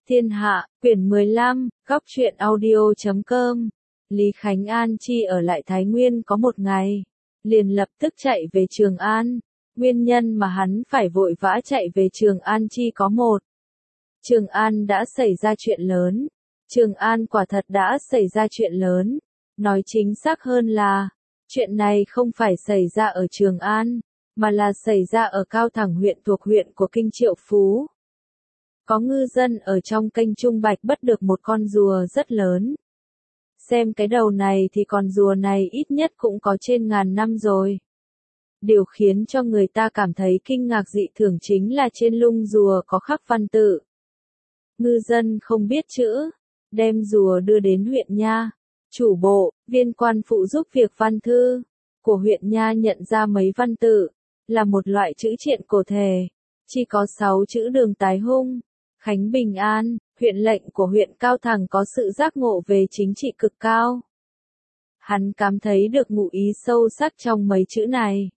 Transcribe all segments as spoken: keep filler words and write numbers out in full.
Thiên Hạ, quyển mười lăm, góc truyện audio chấm com. Lý Khánh An chi ở lại Thái Nguyên có một ngày, liền lập tức chạy về Trường An. Nguyên nhân mà hắn phải vội vã chạy về Trường An chi có một. Trường An đã xảy ra chuyện lớn. Trường An quả thật đã xảy ra chuyện lớn. Nói chính xác hơn là, chuyện này không phải xảy ra ở Trường An, mà là xảy ra ở Cao Thẳng huyện thuộc huyện của Kinh Triệu Phú. Có ngư dân ở trong kênh Trung Bạch bắt được một con rùa rất lớn. Xem cái đầu này thì con rùa này ít nhất cũng có trên ngàn năm rồi. Điều khiến cho người ta cảm thấy kinh ngạc dị thường chính là trên lưng rùa có khắc văn tự. Ngư dân không biết chữ, đem rùa đưa đến huyện Nha. Chủ bộ, viên quan phụ giúp việc văn thư của huyện Nha nhận ra mấy văn tự, là một loại chữ triện cổ thể, chỉ có sáu chữ Đường tái hung, Khánh bình an. Huyện lệnh của huyện Cao Thẳng có sự giác ngộ về chính trị cực cao. Hắn cảm thấy được ngụ ý sâu sắc trong mấy chữ này.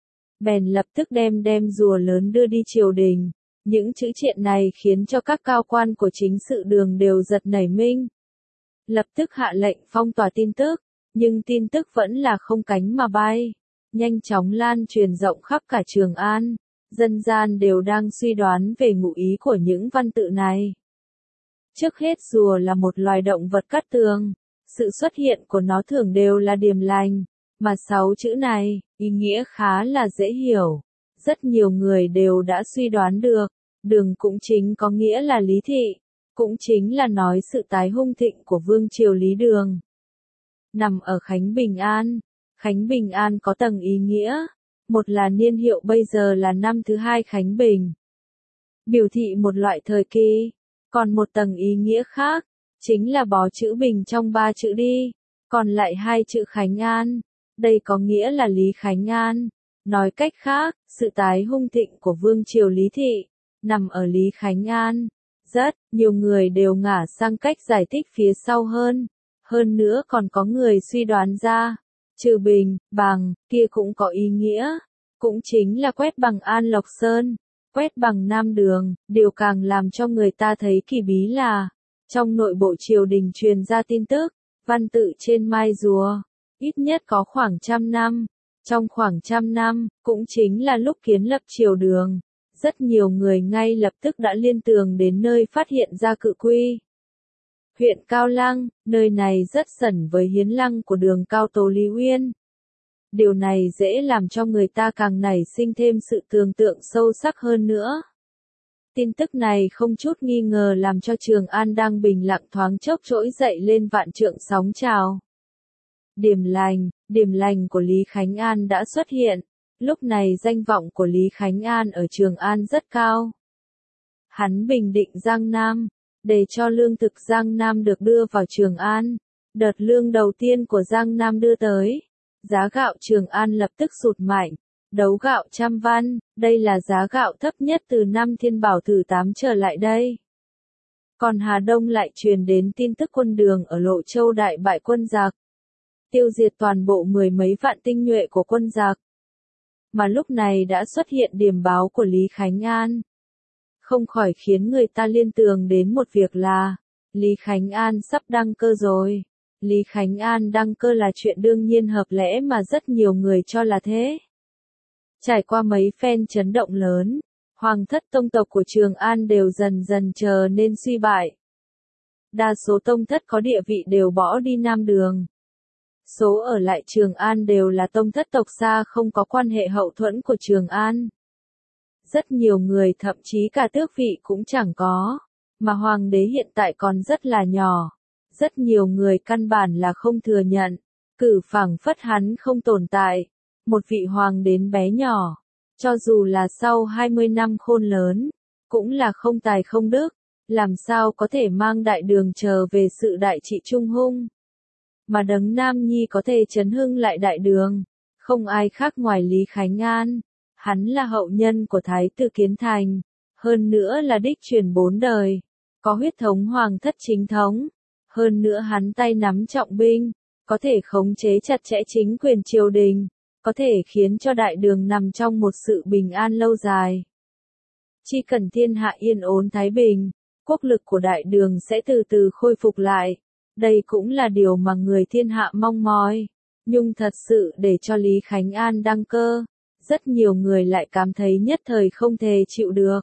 Bèn lập tức đem đem rùa lớn đưa đi triều đình. Những chữ triện này khiến cho các cao quan của chính sự đường đều giật nảy mình. Lập tức hạ lệnh phong tỏa tin tức, nhưng tin tức vẫn là không cánh mà bay. Nhanh chóng lan truyền rộng khắp cả Trường An, dân gian đều đang suy đoán về ngụ ý của những văn tự này. Trước hết rùa là một loài động vật cát tường, sự xuất hiện của nó thường đều là điềm lành, mà sáu chữ này, ý nghĩa khá là dễ hiểu. Rất nhiều người đều đã suy đoán được, đường cũng chính có nghĩa là Lý Thị, cũng chính là nói sự tái hung thịnh của vương triều Lý Đường. Nằm ở Khánh Bình An, Khánh Bình An có tầng ý nghĩa, một là niên hiệu bây giờ là năm thứ hai Khánh Bình, biểu thị một loại thời kỳ. Còn một tầng ý nghĩa khác, chính là bó chữ Bình trong ba chữ đi, còn lại hai chữ Khánh An, đây có nghĩa là Lý Khánh An. Nói cách khác, sự tái hung thịnh của vương triều Lý Thị, nằm ở Lý Khánh An. Rất nhiều người đều ngả sang cách giải thích phía sau hơn, hơn nữa còn có người suy đoán ra, trừ Bình, Bằng, kia cũng có ý nghĩa, cũng chính là quét bằng An Lộc Sơn. Quét bằng Nam Đường. Điều càng làm cho người ta thấy kỳ bí là, trong nội bộ triều đình truyền ra tin tức, văn tự trên mai rùa, ít nhất có khoảng trăm năm. Trong khoảng trăm năm, cũng chính là lúc kiến lập triều Đường, rất nhiều người ngay lập tức đã liên tưởng đến nơi phát hiện ra cự quy. Huyện Cao Lăng, nơi này rất sẩn với hiến lăng của Đường Cao Tố Lý Uyên. Điều này dễ làm cho người ta càng nảy sinh thêm sự tưởng tượng sâu sắc hơn nữa. Tin tức này không chút nghi ngờ làm cho Trường An đang bình lặng thoáng chốc trỗi dậy lên vạn trượng sóng trào. Điểm lành, điểm lành của Lý Khánh An đã xuất hiện. Lúc này danh vọng của Lý Khánh An ở Trường An rất cao. Hắn bình định Giang Nam, để cho lương thực Giang Nam được đưa vào Trường An. Đợt lương đầu tiên của Giang Nam đưa tới, giá gạo Trường An lập tức sụt mạnh, đấu gạo trăm văn, đây là giá gạo thấp nhất từ năm Thiên Bảo thứ tám trở lại đây. Còn Hà Đông lại truyền đến tin tức quân Đường ở Lộ Châu đại bại quân giặc, tiêu diệt toàn bộ mười mấy vạn tinh nhuệ của quân giặc. Mà lúc này đã xuất hiện điềm báo của Lý Khánh An. Không khỏi khiến người ta liên tưởng đến một việc là, Lý Khánh An sắp đăng cơ rồi. Lý Khánh An đăng cơ là chuyện đương nhiên hợp lẽ mà rất nhiều người cho là thế. Trải qua mấy phen chấn động lớn, hoàng thất tông tộc của Trường An đều dần dần trở nên suy bại. Đa số tông thất có địa vị đều bỏ đi Nam Đường. Số ở lại Trường An đều là tông thất tộc xa không có quan hệ hậu thuẫn của Trường An. Rất nhiều người thậm chí cả tước vị cũng chẳng có, mà hoàng đế hiện tại còn rất là nhỏ. Rất nhiều người căn bản là không thừa nhận, cử phảng phất hắn không tồn tại, một vị hoàng đến bé nhỏ, cho dù là sau hai mươi năm khôn lớn, cũng là không tài không đức, làm sao có thể mang đại đường trở về sự đại trị trung hung. Mà đấng Nam Nhi có thể chấn hưng lại đại đường, không ai khác ngoài Lý Khánh An, hắn là hậu nhân của Thái tử Kiến Thành, hơn nữa là đích truyền bốn đời, có huyết thống hoàng thất chính thống. Hơn nữa hắn tay nắm trọng binh, có thể khống chế chặt chẽ chính quyền triều đình, có thể khiến cho đại đường nằm trong một sự bình an lâu dài. Chỉ cần thiên hạ yên ổn thái bình, quốc lực của đại đường sẽ từ từ khôi phục lại. Đây cũng là điều mà người thiên hạ mong mỏi. Nhưng thật sự để cho Lý Khánh An đăng cơ, rất nhiều người lại cảm thấy nhất thời không thể chịu được.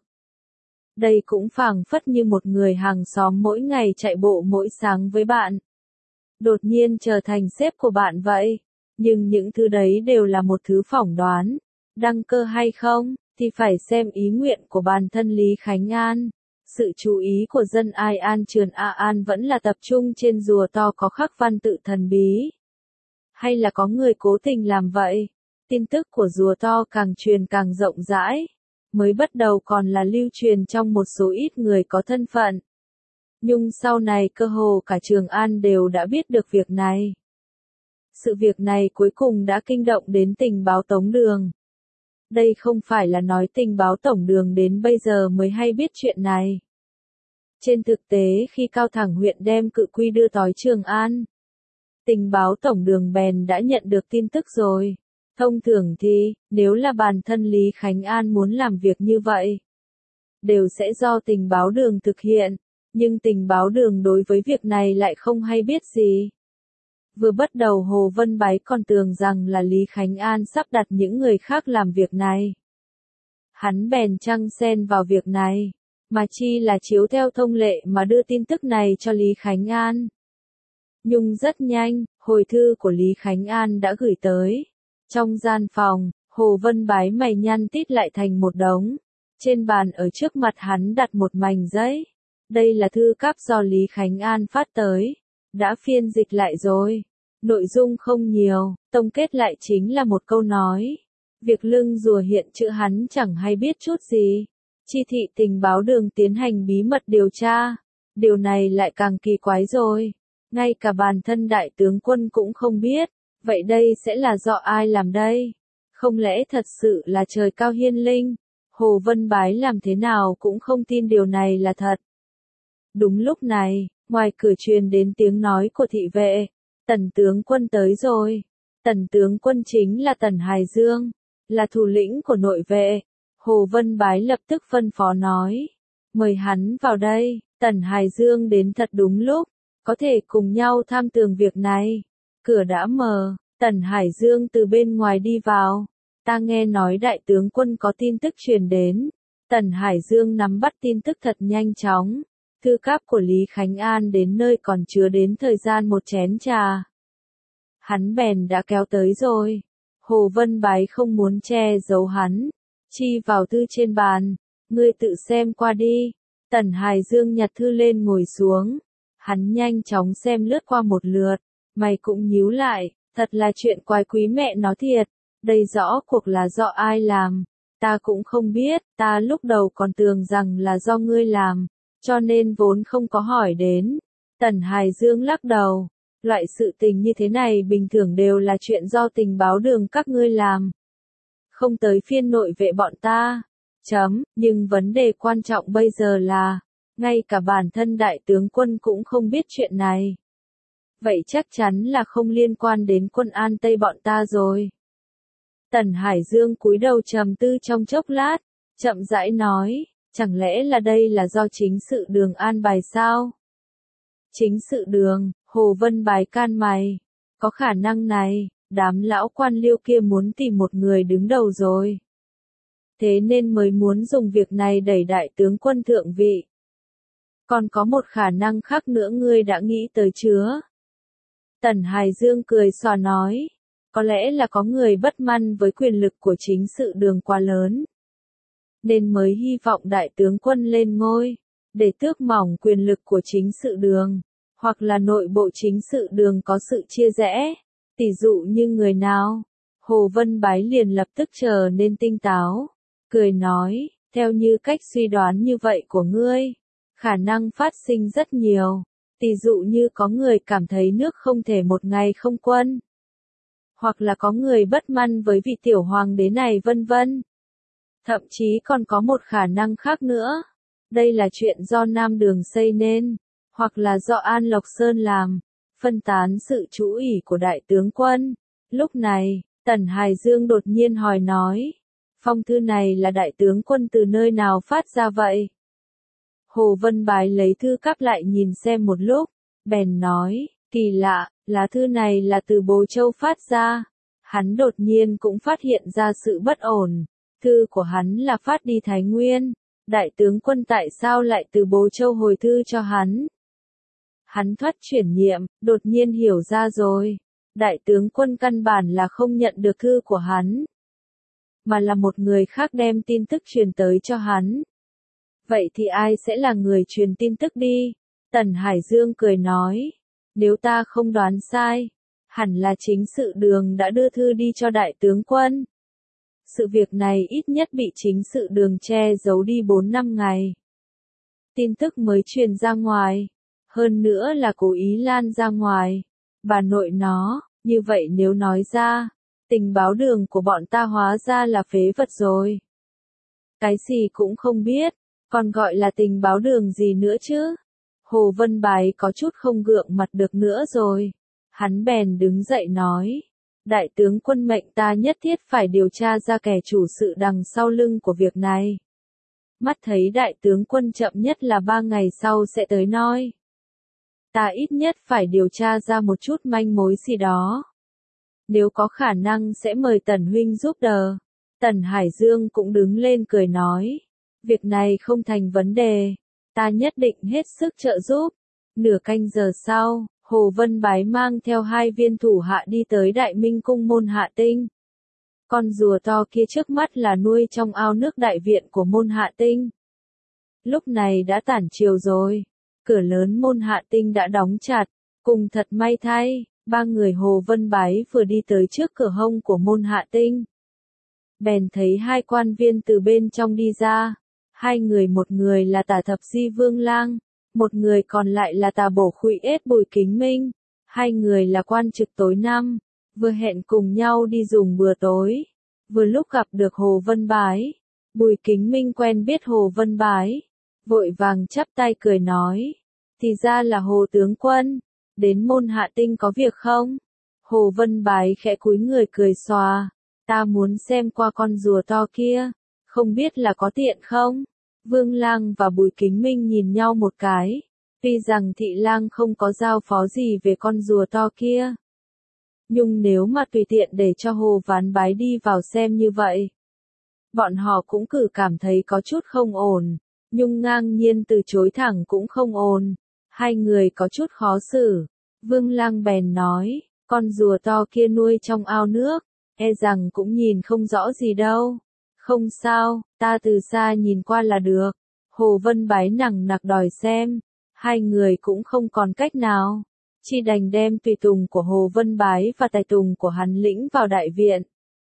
Đây cũng phảng phất như một người hàng xóm mỗi ngày chạy bộ mỗi sáng với bạn. Đột nhiên trở thành sếp của bạn vậy. Nhưng những thứ đấy đều là một thứ phỏng đoán. Đăng cơ hay không, thì phải xem ý nguyện của bản thân Lý Khánh An. Sự chú ý của dân Ai An Trường A An vẫn là tập trung trên rùa to có khắc văn tự thần bí. Hay là có người cố tình làm vậy? Tin tức của rùa to càng truyền càng rộng rãi. Mới bắt đầu còn là lưu truyền trong một số ít người có thân phận. Nhưng sau này cơ hồ cả Trường An đều đã biết được việc này. Sự việc này cuối cùng đã kinh động đến tình báo Tống Đường. Đây không phải là nói tình báo Tổng Đường đến bây giờ mới hay biết chuyện này. Trên thực tế khi Cao Thẳng huyện đem cự quy đưa tới Trường An, tình báo Tổng Đường bèn đã nhận được tin tức rồi. Thông thường thì, nếu là bản thân Lý Khánh An muốn làm việc như vậy, đều sẽ do tình báo Đường thực hiện, nhưng tình báo Đường đối với việc này lại không hay biết gì. Vừa bắt đầu Hồ Vân Bái còn tưởng rằng là Lý Khánh An sắp đặt những người khác làm việc này. Hắn bèn chăng xen vào việc này, mà chi là chiếu theo thông lệ mà đưa tin tức này cho Lý Khánh An. Nhưng rất nhanh, hồi thư của Lý Khánh An đã gửi tới. Trong gian phòng, Hồ Vân Bái mày nhăn tít lại thành một đống. Trên bàn ở trước mặt hắn đặt một mảnh giấy. Đây là thư cáp do Lý Khánh An phát tới. Đã phiên dịch lại rồi. Nội dung không nhiều, tổng kết lại chính là một câu nói. Việc lưng rùa hiện chữ hắn chẳng hay biết chút gì. Chi thị tình báo Đường tiến hành bí mật điều tra. Điều này lại càng kỳ quái rồi. Ngay cả bản thân đại tướng quân cũng không biết. Vậy đây sẽ là do ai làm đây? Không lẽ thật sự là trời cao hiên linh? Hồ Vân Bái làm thế nào cũng không tin điều này là thật. Đúng lúc này, ngoài cửa truyền đến tiếng nói của thị vệ. Tần tướng quân tới rồi. Tần tướng quân chính là Tần Hải Dương, là thủ lĩnh của nội vệ. Hồ Vân Bái lập tức phân phó nói. Mời hắn vào đây. Tần Hải Dương đến thật đúng lúc. Có thể cùng nhau tham tường việc này. Cửa đã mở, Tần Hải Dương từ bên ngoài đi vào. Ta nghe nói đại tướng quân có tin tức truyền đến. Tần Hải Dương nắm bắt tin tức thật nhanh chóng. Thư cáp của Lý Khánh An đến nơi còn chứa đến thời gian một chén trà. Hắn bèn đã kéo tới rồi. Hồ Vân Bái không muốn che giấu hắn. Chi vào thư trên bàn. Ngươi tự xem qua đi. Tần Hải Dương nhặt thư lên ngồi xuống. Hắn nhanh chóng xem lướt qua một lượt. Mày cũng nhíu lại. Thật là chuyện quái quý mẹ nó thiệt. Đây rõ cuộc là do ai làm. Ta cũng không biết. Ta lúc đầu còn tưởng rằng là do ngươi làm. Cho nên vốn không có hỏi đến. Tần Hải Dương lắc đầu. Loại sự tình như thế này bình thường đều là chuyện do tình báo Đường các ngươi làm. Không tới phiên nội vệ bọn ta. Chấm, nhưng vấn đề quan trọng bây giờ là, ngay cả bản thân đại tướng quân cũng không biết chuyện này. Vậy chắc chắn là không liên quan đến quân An Tây bọn ta rồi. Tần Hải Dương cúi đầu trầm tư trong chốc lát, chậm rãi nói, chẳng lẽ là đây là do chính sự Đường an bài sao? Chính sự Đường, Hồ Vân Bái can mày, có khả năng này, đám lão quan liêu kia muốn tìm một người đứng đầu rồi. Thế nên mới muốn dùng việc này đẩy đại tướng quân thượng vị. Còn có một khả năng khác nữa ngươi đã nghĩ tới chưa? Tần Hải Dương cười xòa nói, có lẽ là có người bất mãn với quyền lực của chính sự Đường quá lớn. Nên mới hy vọng đại tướng quân lên ngôi, để tước mỏng quyền lực của chính sự Đường, hoặc là nội bộ chính sự Đường có sự chia rẽ, tỷ dụ như người nào. Hồ Vân Bái liền lập tức trở nên tinh táo, cười nói, theo như cách suy đoán như vậy của ngươi, khả năng phát sinh rất nhiều, tỷ dụ như có người cảm thấy nước không thể một ngày không quân, hoặc là có người bất mãn với vị tiểu hoàng đế này vân vân. Thậm chí còn có một khả năng khác nữa, đây là chuyện do Nam Đường xây nên, hoặc là do An Lộc Sơn làm, phân tán sự chú ý của đại tướng quân. Lúc này, Tần Hải Dương đột nhiên hỏi nói, phong thư này là đại tướng quân từ nơi nào phát ra vậy? Hồ Vân Bái lấy thư cắp lại nhìn xem một lúc, bèn nói, kỳ lạ, lá thư này là từ Bố Châu phát ra. Hắn đột nhiên cũng phát hiện ra sự bất ổn, thư của hắn là phát đi Thái Nguyên, đại tướng quân tại sao lại từ Bố Châu hồi thư cho hắn? Hắn thoát chuyển nhiệm, đột nhiên hiểu ra rồi, đại tướng quân căn bản là không nhận được thư của hắn, mà là một người khác đem tin tức truyền tới cho hắn. Vậy thì ai sẽ là người truyền tin tức đi? Tần Hải Dương cười nói, nếu ta không đoán sai, hẳn là chính sự đường đã đưa thư đi cho đại tướng quân. Sự việc này ít nhất bị chính sự đường che giấu đi bốn năm ngày. Tin tức mới truyền ra ngoài, hơn nữa là cố ý lan ra ngoài. Bà nội nó, như vậy nếu nói ra, tình báo đường của bọn ta hóa ra là phế vật rồi. Cái gì cũng không biết, còn gọi là tình báo đường gì nữa chứ? Hồ Vân Bái có chút không gượng mặt được nữa rồi. Hắn bèn đứng dậy nói, đại tướng quân mệnh ta nhất thiết phải điều tra ra kẻ chủ sự đằng sau lưng của việc này. Mắt thấy đại tướng quân chậm nhất là ba ngày sau sẽ tới nói. Ta ít nhất phải điều tra ra một chút manh mối gì đó. Nếu có khả năng sẽ mời Tần huynh giúp đỡ. Tần Hải Dương cũng đứng lên cười nói, việc này không thành vấn đề, ta nhất định hết sức trợ giúp. Nửa canh giờ sau, Hồ Vân Bái mang theo hai viên thủ hạ đi tới Đại Minh cung Môn Hạ Tinh. Con rùa to kia trước mắt là nuôi trong ao nước đại viện của Môn Hạ Tinh. Lúc này đã tản chiều rồi, cửa lớn Môn Hạ Tinh đã đóng chặt, cùng thật may thay, ba người Hồ Vân Bái vừa đi tới trước cửa hông của Môn Hạ Tinh. Bèn thấy hai quan viên từ bên trong đi ra, hai người một người là Tả Thập Di Vương Lang, một người còn lại là Tả Bổ Khụy Ết Bùi Kính Minh, hai người là quan trực tối năm, vừa hẹn cùng nhau đi dùng bữa tối, vừa lúc gặp được Hồ Vân Bái. Bùi Kính Minh quen biết Hồ Vân Bái, vội vàng chắp tay cười nói, thì ra là Hồ tướng quân, đến Môn Hạ Tinh có việc không? Hồ Vân Bái khẽ cúi người cười xòa, ta muốn xem qua con rùa to kia, không biết là có tiện không? Vương Lang và Bùi Kính Minh nhìn nhau một cái, tuy rằng Thị Lang không có giao phó gì về con rùa to kia. Nhưng nếu mà tùy tiện để cho Hồ Ván Bái đi vào xem như vậy, bọn họ cũng cử cảm thấy có chút không ổn, nhưng ngang nhiên từ chối thẳng cũng không ổn. Hai người có chút khó xử. Vương Lang bèn nói, con rùa to kia nuôi trong ao nước, e rằng cũng nhìn không rõ gì đâu. Không sao, ta từ xa nhìn qua là được. Hồ Vân Bái nằng nặc đòi xem. Hai người cũng không còn cách nào, chỉ đành đem tùy tùng của Hồ Vân Bái và tài tùng của hắn lĩnh vào đại viện.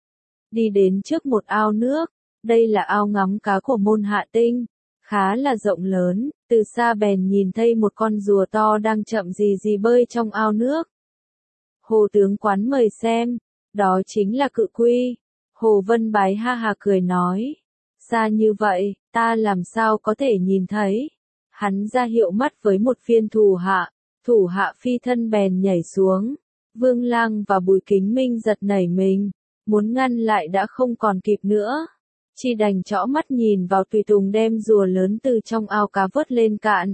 Đi đến trước một ao nước, đây là ao ngắm cá của Môn Hạ Tinh, khá là rộng lớn, từ xa bèn nhìn thấy một con rùa to đang chậm gì gì bơi trong ao nước. Hồ tướng quán mời xem, đó chính là Cự Quy. Hồ Vân Bái ha ha cười nói, xa như vậy, ta làm sao có thể nhìn thấy. Hắn ra hiệu mắt với một viên thủ hạ, thủ hạ phi thân bèn nhảy xuống. Vương Lang và Bùi Kính Minh giật nảy mình, muốn ngăn lại đã không còn kịp nữa. Chỉ đành trõ mắt nhìn vào tùy tùng đem rùa lớn từ trong ao cá vớt lên cạn.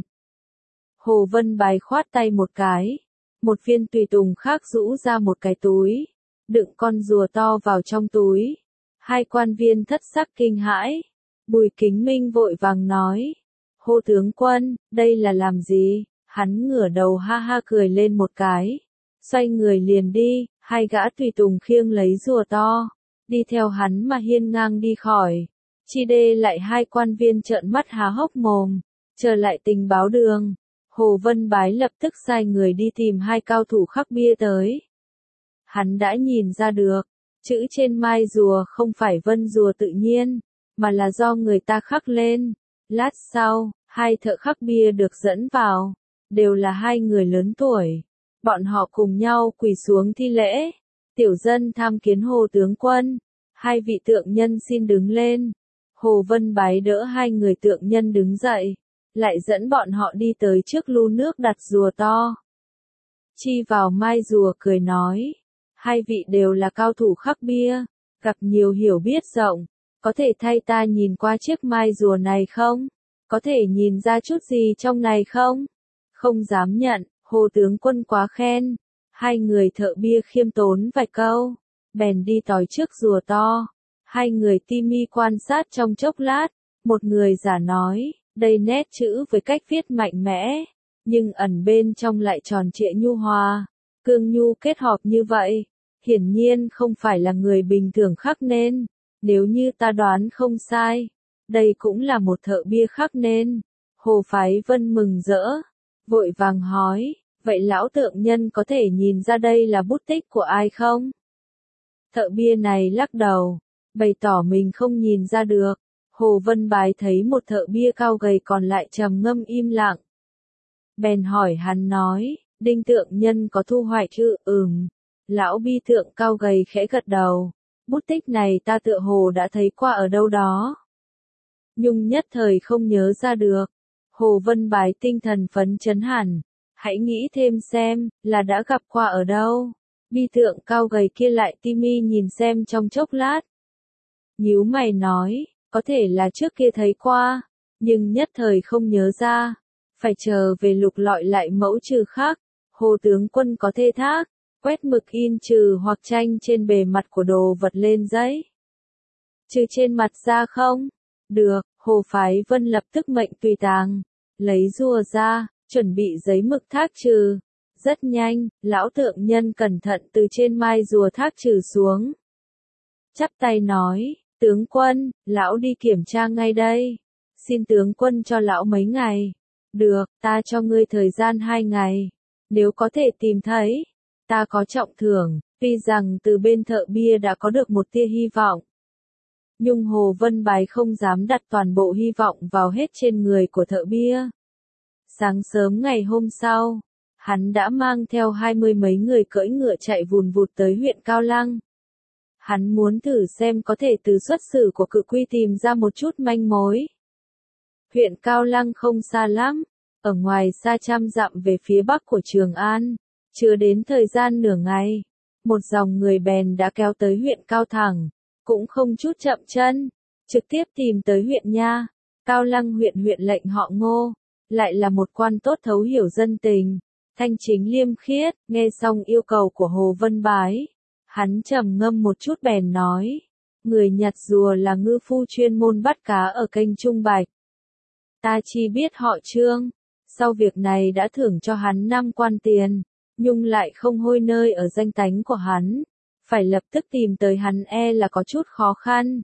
Hồ Vân Bái khoát tay một cái, một viên tùy tùng khác rũ ra một cái túi, đựng con rùa to vào trong túi. Hai quan viên thất sắc kinh hãi. Bùi Kính Minh vội vàng nói, Hồ tướng quân, đây là làm gì? Hắn ngửa đầu ha ha cười lên một cái, xoay người liền đi. Hai gã tùy tùng khiêng lấy rùa to, đi theo hắn mà hiên ngang đi khỏi. Chi đê lại hai quan viên trợn mắt há hốc mồm, chờ lại tình báo đường. Hồ Vân Bái lập tức sai người đi tìm hai cao thủ khắc bia tới. Hắn đã nhìn ra được, chữ trên mai rùa không phải vân rùa tự nhiên, mà là do người ta khắc lên. Lát sau, hai thợ khắc bia được dẫn vào, đều là hai người lớn tuổi. Bọn họ cùng nhau quỳ xuống thi lễ. Tiểu dân tham kiến Hồ tướng quân. Hai vị tượng nhân xin đứng lên. Hồ Vân Bái đỡ hai người tượng nhân đứng dậy, lại dẫn bọn họ đi tới trước lu nước đặt rùa to. Chi vào mai rùa cười nói, hai vị đều là cao thủ khắc bia, gặp nhiều hiểu biết rộng, có thể thay ta nhìn qua chiếc mai rùa này không? có thể nhìn ra chút gì trong này không? Không dám nhận, Hồ tướng quân quá khen. Hai người thợ bia khiêm tốn vài câu, bèn đi tỏi trước rùa to. Hai người ti mi quan sát trong chốc lát, một người giả nói, đây nét chữ với cách viết mạnh mẽ, nhưng ẩn bên trong lại tròn trịa nhu hòa, cương nhu kết hợp như vậy, hiển nhiên không phải là người bình thường khắc nên, nếu như ta đoán không sai, đây cũng là một thợ bia khắc nên. Hồ Phái Vân mừng rỡ, vội vàng hỏi, vậy lão tượng nhân có thể nhìn ra đây là bút tích của ai không? Thợ bia này lắc đầu, bày tỏ mình không nhìn ra được. Hồ Vân Bái thấy một thợ bia cao gầy còn lại trầm ngâm im lặng. Bèn hỏi hắn nói, Đinh tượng nhân có thu hoạch chứ? Ừm. Lão bi tượng cao gầy khẽ gật đầu. Bút tích này ta tựa hồ đã thấy qua ở đâu đó. Nhưng nhất thời không nhớ ra được. Hồ Vân Bái tinh thần phấn chấn hẳn. Hãy nghĩ thêm xem, là đã gặp qua ở đâu. Bi tượng cao gầy kia lại ti mi nhìn xem trong chốc lát. Nhíu mày nói, có thể là trước kia thấy qua, nhưng nhất thời không nhớ ra. Phải chờ về lục lọi lại mẫu trừ khác. Hồ tướng quân có thê thác, quét mực in trừ hoặc tranh trên bề mặt của đồ vật lên giấy. Trừ trên mặt ra không? Được, Hồ Phái Vân lập tức mệnh tùy tàng, lấy rùa ra, chuẩn bị giấy mực thác trừ. Rất nhanh, lão tượng nhân cẩn thận từ trên mai rùa thác trừ xuống. Chắp tay nói, tướng quân, lão đi kiểm tra ngay đây. Xin tướng quân cho lão mấy ngày. Được, ta cho ngươi thời gian hai ngày. Nếu có thể tìm thấy, ta có trọng thưởng. Tuy rằng từ bên thợ bia đã có được một tia hy vọng, nhưng Hồ Vân Bái không dám đặt toàn bộ hy vọng vào hết trên người của thợ bia. Sáng sớm ngày hôm sau, hắn đã mang theo hai mươi mấy người cưỡi ngựa chạy vùn vụt tới huyện Cao Lăng. Hắn muốn thử xem có thể từ xuất xử của cự quy tìm ra một chút manh mối. Huyện Cao Lăng không xa lắm, ở ngoài xa trăm dặm về phía bắc của Trường An. Chưa đến thời gian nửa ngày, một dòng người bèn đã kéo tới huyện Cao Thẳng, cũng không chút chậm chân, trực tiếp tìm tới huyện Nha. Cao Lăng huyện huyện lệnh họ Ngô, lại là một quan tốt thấu hiểu dân tình, thanh chính liêm khiết. Nghe xong yêu cầu của Hồ Vân Bái, hắn trầm ngâm một chút bèn nói, người nhặt rùa là ngư phu chuyên môn bắt cá ở kênh Trung Bạch. Ta chỉ biết họ Trương, sau việc này đã thưởng cho hắn năm quan tiền, nhưng lại không hôi nơi ở danh tánh của hắn, phải lập tức tìm tới hắn e là có chút khó khăn.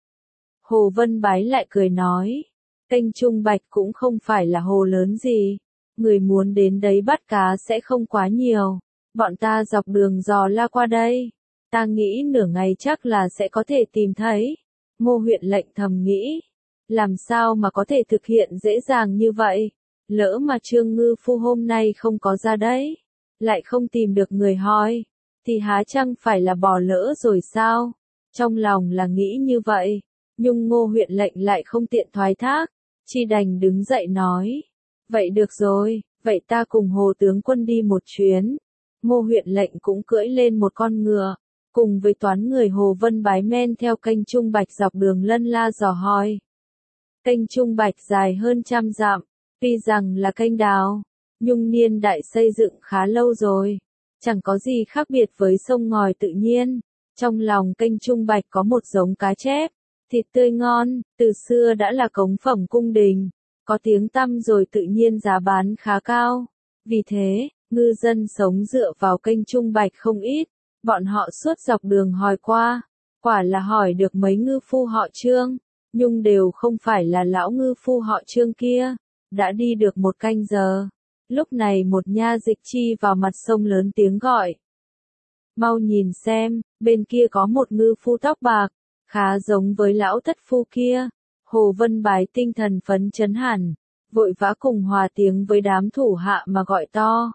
Hồ Vân Bái lại cười nói, kênh Trung Bạch cũng không phải là hồ lớn gì, người muốn đến đấy bắt cá sẽ không quá nhiều, bọn ta dọc đường dò la qua đây, ta nghĩ nửa ngày chắc là sẽ có thể tìm thấy. Ngô huyện lệnh thầm nghĩ, làm sao mà có thể thực hiện dễ dàng như vậy, lỡ mà Trương ngư phu hôm nay không có ra đấy, lại không tìm được người hỏi, thì há chăng phải là bỏ lỡ rồi sao? Trong lòng là nghĩ như vậy, nhưng Ngô huyện lệnh lại không tiện thoái thác, chỉ đành đứng dậy nói, vậy được rồi, vậy ta cùng Hồ tướng quân đi một chuyến. Ngô huyện lệnh cũng cưỡi lên một con ngựa, cùng với toán người Hồ Vân Bái men theo kênh Trung Bạch dọc đường lân la dò hỏi. Kênh Trung Bạch dài hơn trăm dặm, tuy rằng là kênh đào, nhưng niên đại xây dựng khá lâu rồi, chẳng có gì khác biệt với sông ngòi tự nhiên. Trong lòng kênh Trung Bạch có một giống cá chép, thịt tươi ngon, từ xưa đã là cống phẩm cung đình, có tiếng tăm rồi tự nhiên giá bán khá cao. Vì thế, ngư dân sống dựa vào kênh Trung Bạch không ít, bọn họ suốt dọc đường hỏi qua, quả là hỏi được mấy ngư phu họ Trương, nhưng đều không phải là lão ngư phu họ Trương kia. Đã đi được một canh giờ, lúc này một nha dịch chi vào mặt sông lớn tiếng gọi. Mau nhìn xem, bên kia có một ngư phu tóc bạc, khá giống với lão thất phu kia. Hồ Vân Bái tinh thần phấn chấn hẳn, vội vã cùng hòa tiếng với đám thủ hạ mà gọi to.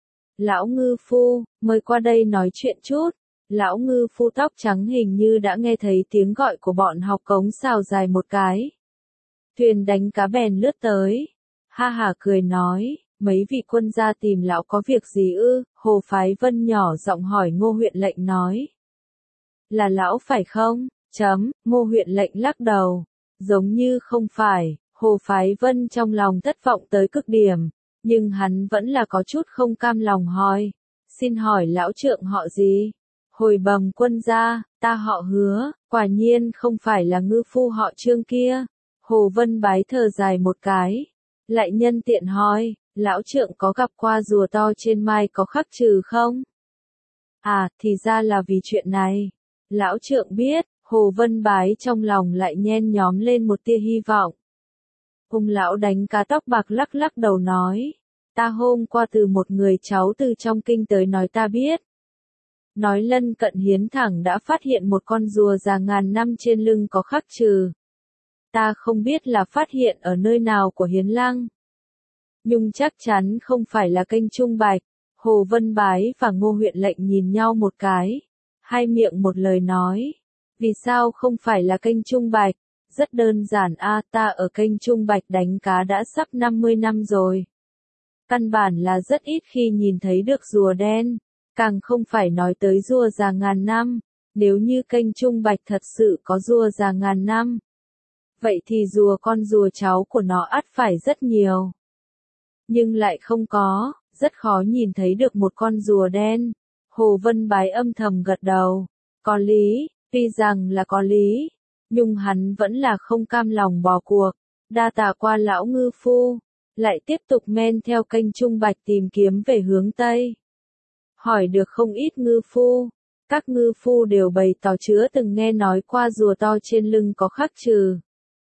Lão ngư phu, mời qua đây nói chuyện chút. Lão ngư phu tóc trắng hình như đã nghe thấy tiếng gọi của bọn học cống xào dài một cái. Thuyền đánh cá bèn lướt tới. Ha hà cười nói, mấy vị quân gia tìm lão có việc gì ư? Hồ Phái Vân nhỏ giọng hỏi Ngô huyện lệnh nói. Là lão phải không? Chấm, Ngô huyện lệnh lắc đầu. Giống như không phải. Hồ Phái Vân trong lòng thất vọng tới cực điểm, nhưng hắn vẫn là có chút không cam lòng hỏi, xin hỏi lão trượng họ gì? Hồi bẩm quân gia, ta họ Hứa, quả nhiên không phải là ngư phu họ Trương kia. Hồ Vân Bái thở dài một cái, lại nhân tiện hỏi, lão trượng có gặp qua rùa to trên mai có khắc trừ không? À, thì ra là vì chuyện này. Lão trượng biết, Hồ Vân Bái trong lòng lại nhen nhóm lên một tia hy vọng. Ông lão đánh cá tóc bạc lắc lắc đầu nói, ta hôm qua từ một người cháu từ trong kinh tới nói ta biết. Nói lân cận Hiến Thẳng đã phát hiện một con rùa già ngàn năm trên lưng có khắc trừ. Ta không biết là phát hiện ở nơi nào của Hiến Lăng. Nhưng chắc chắn không phải là kênh Trung Bạch. Hồ Vân Bái và Ngô Huyện Lệnh nhìn nhau một cái. Hai miệng một lời nói. Vì sao không phải là kênh Trung Bạch? Rất đơn giản a, ta ở kênh Trung Bạch đánh cá đã sắp năm mươi năm rồi. Căn bản là rất ít khi nhìn thấy được rùa đen. Càng không phải nói tới rùa già ngàn năm. Nếu như kênh Trung Bạch thật sự có rùa già ngàn năm. Vậy thì rùa con rùa cháu của nó ắt phải rất nhiều. Nhưng lại không có, rất khó nhìn thấy được một con rùa đen. Hồ Vân Bái âm thầm gật đầu. Có lý, tuy rằng là có lý, nhưng hắn vẫn là không cam lòng bỏ cuộc. Đa tạ qua lão ngư phu, lại tiếp tục men theo kênh Trung Bạch tìm kiếm về hướng Tây. Hỏi được không ít ngư phu, các ngư phu đều bày tỏ chứa từng nghe nói qua rùa to trên lưng có khắc trừ.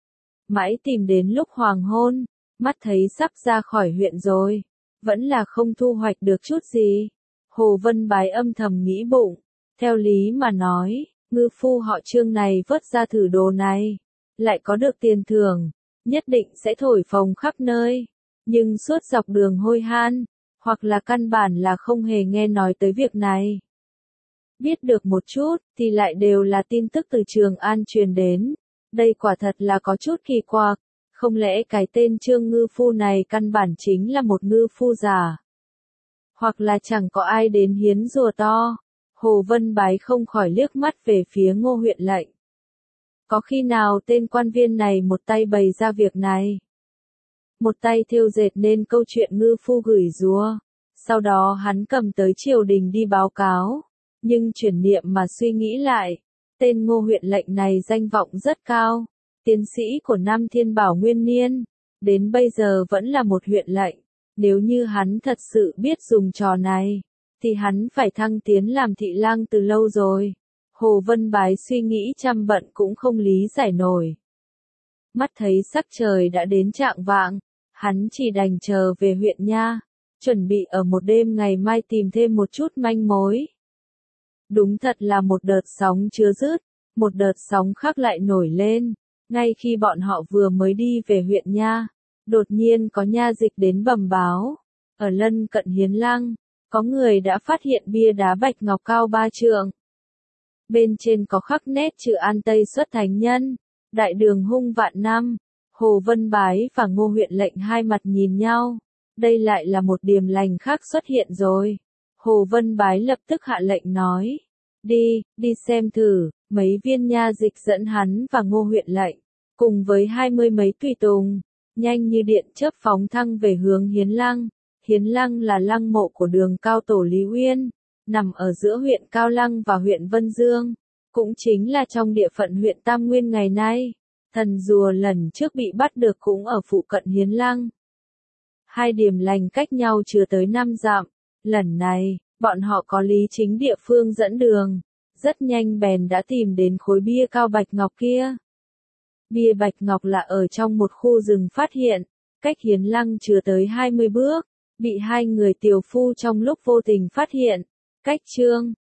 Mãi tìm đến lúc hoàng hôn, mắt thấy sắp ra khỏi huyện rồi, vẫn là không thu hoạch được chút gì. Hồ Vân Bái âm thầm nghĩ bụng, theo lý mà nói, ngư phu họ Trương này vớt ra thử đồ này, lại có được tiền thưởng, nhất định sẽ thổi phồng khắp nơi, nhưng suốt dọc đường hôi han, hoặc là căn bản là không hề nghe nói tới việc này. Biết được một chút, thì lại đều là tin tức từ Trường An truyền đến. Đây quả thật là có chút kỳ quặc, không lẽ cái tên Trương ngư phu này căn bản chính là một ngư phu giả? Hoặc là chẳng có ai đến hiến rùa to? Hồ Vân Bái không khỏi liếc mắt về phía Ngô Huyện Lệnh. Có khi nào tên quan viên này một tay bày ra việc này? Một tay thêu dệt nên câu chuyện ngư phu gửi rùa, sau đó hắn cầm tới triều đình đi báo cáo, nhưng chuyển niệm mà suy nghĩ lại. Tên Ngô Huyện Lệnh này danh vọng rất cao, tiến sĩ của Nam Thiên Bảo Nguyên Niên, đến bây giờ vẫn là một huyện lệnh, nếu như hắn thật sự biết dùng trò này, thì hắn phải thăng tiến làm thị lang từ lâu rồi. Hồ Vân Bái suy nghĩ trăm bận cũng không lý giải nổi. Mắt thấy sắc trời đã đến chạng vạng, hắn chỉ đành chờ về huyện nha, chuẩn bị ở một đêm ngày mai tìm thêm một chút manh mối. Đúng thật là một đợt sóng chưa dứt, một đợt sóng khác lại nổi lên. Ngay khi bọn họ vừa mới đi về huyện nha, đột nhiên có nha dịch đến bẩm báo. Ở lân cận Hiến Lăng, có người đã phát hiện bia đá bạch ngọc cao ba trượng. Bên trên có khắc nét chữ An Tây xuất thánh nhân, đại đường hung vạn năm. Hồ Vân Bái và Ngô Huyện Lệnh hai mặt nhìn nhau. Đây lại là một điềm lành khác xuất hiện rồi. Hồ Vân Bái lập tức hạ lệnh nói. Đi, đi xem thử. Mấy viên nha dịch dẫn hắn và Ngô Huyện Lệnh, cùng với hai mươi mấy tùy tùng, nhanh như điện chớp phóng thăng về hướng Hiến Lăng. Hiến Lăng là lăng mộ của đường cao tổ Lý Uyên, nằm ở giữa huyện Cao Lăng và huyện Vân Dương, cũng chính là trong địa phận huyện Tam Nguyên ngày nay. Thần rùa lần trước bị bắt được cũng ở phụ cận Hiến Lăng. Hai điểm lành cách nhau chưa tới năm dặm, lần này, bọn họ có Lý Chính địa phương dẫn đường. Rất nhanh bèn đã tìm đến khối bia cao bạch ngọc kia. Bia bạch ngọc là ở trong một khu rừng phát hiện, cách Hiến Lăng chưa tới hai mươi bước, bị hai người tiểu phu trong lúc vô tình phát hiện. Cách Trương,